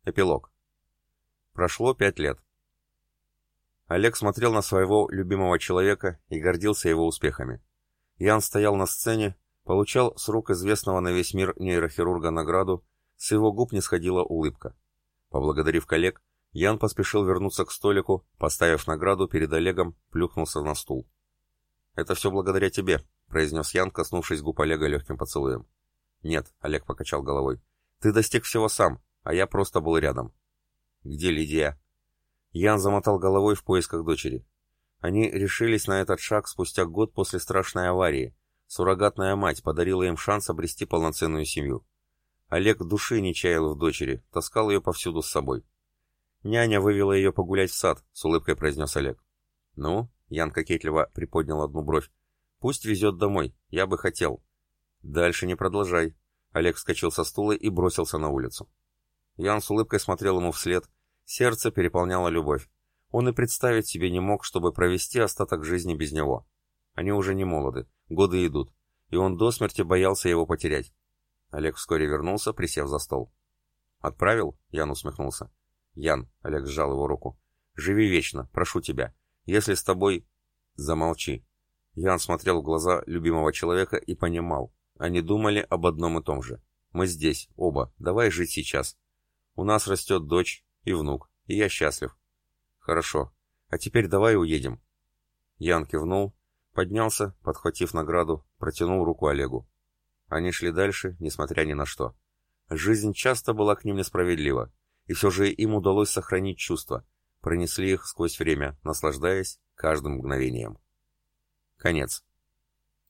Эпилог. Прошло 5 лет. Олег смотрел на своего любимого человека и гордился его успехами. Ян стоял на сцене, получал с рук известного на весь мир нейрохирурга награду, с его губ не сходила улыбка. Поблагодарив коллег, Ян поспешил вернуться к столику, поставив награду перед Олегом, плюхнулся на стул. «Это все благодаря тебе», — произнес Ян, коснувшись губ Олега легким поцелуем. «Нет», — Олег покачал головой, — «ты достиг всего сам, а я просто был рядом». «Где Лидия?» Ян замотал головой в поисках дочери. Они решились на этот шаг спустя год после страшной аварии. Суррогатная мать подарила им шанс обрести полноценную семью. Олег души не чаял в дочери, таскал ее повсюду с собой. «Няня вывела ее погулять в сад», — с улыбкой произнес Олег. «Ну?» — Ян кокетливо приподнял одну бровь. «Пусть везет домой, я бы хотел». «Дальше не продолжай». Олег вскочил со стула и бросился на улицу. Ян с улыбкой смотрел ему вслед. Сердце переполняло любовь. Он и представить себе не мог, чтобы провести остаток жизни без него. Они уже не молоды, годы идут, и он до смерти боялся его потерять. Олег вскоре вернулся, присев за стол. «Отправил?» — Ян усмехнулся. «Ян», — Олег сжал его руку, — «живи вечно, прошу тебя. Если с тобой...» «Замолчи». Ян смотрел в глаза любимого человека и понимал. Они думали об одном и том же. «Мы здесь, оба, давай жить сейчас. У нас растет дочь и внук, и я счастлив». «Хорошо. А теперь давай уедем». Ян кивнул, поднялся, подхватив награду, протянул руку Олегу. Они шли дальше, несмотря ни на что. Жизнь часто была к ним несправедлива, и все же им удалось сохранить чувства, пронесли их сквозь время, наслаждаясь каждым мгновением. Конец.